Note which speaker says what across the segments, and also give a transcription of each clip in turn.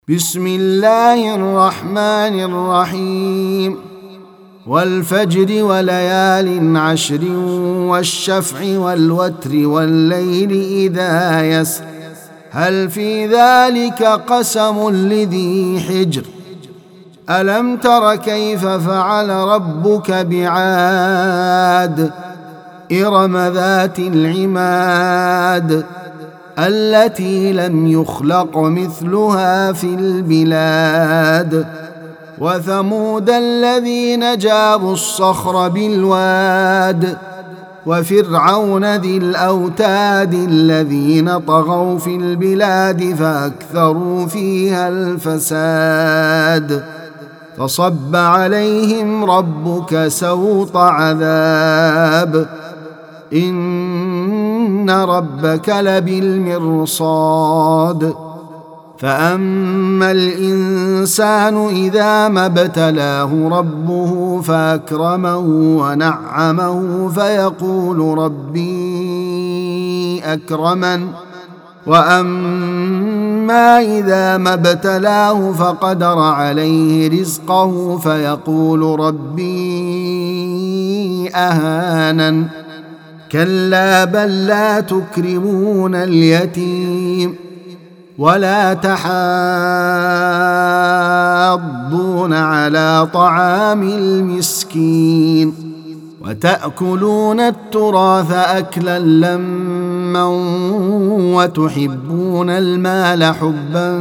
Speaker 1: بسم الله الرحمن الرحيم والفجر وليال عشر والشفع والوتر والليل إذا يسر هل في ذلك قسم لذي حجر ألم تر كيف فعل ربك بعاد إرم ذات العماد التي لم يخلق مثلها في البلاد وثمود الذين جابوا الصخر بالواد وفرعون ذي الأوتاد الذين طغوا في البلاد فأكثروا فيها الفساد فصب عليهم ربك سوط عذاب إن ربك لبالمرصاد فأما الإنسان إذا ما ابتلاه ربه فأكرمه ونعمه فيقول ربي أكرمن وأما إذا ما ابتلاه فقدر عليه رزقه فيقول ربي أهانن كلا بل لا تكرمون اليتيم ولا تحاضون على طعام المسكين وتأكلون التراث أكلا لما وتحبون المال حبا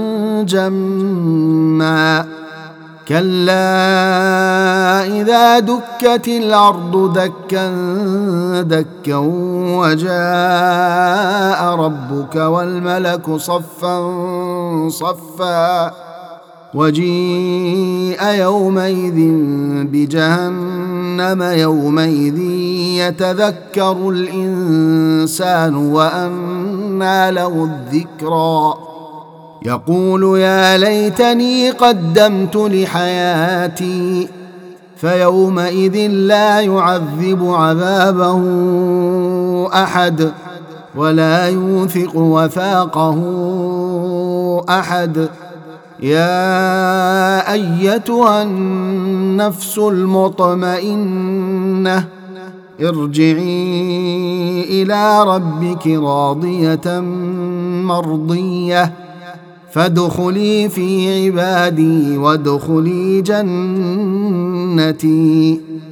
Speaker 1: جما كلا إذا دكت الأرض دكا دكا وجاء ربك والملك صفا صفا وجيء يومئذ بجهنم يومئذ يتذكر الإنسان وأنى له الذكرى يقول يا ليتني قدمت لحياتي فيومئذ لا يعذب عذابه أحد ولا يوثق وثاقه أحد يا أيتها النفس المطمئنة ارجعي إلى ربك راضية مرضية فادخلي في عبادي وادخلي جنتي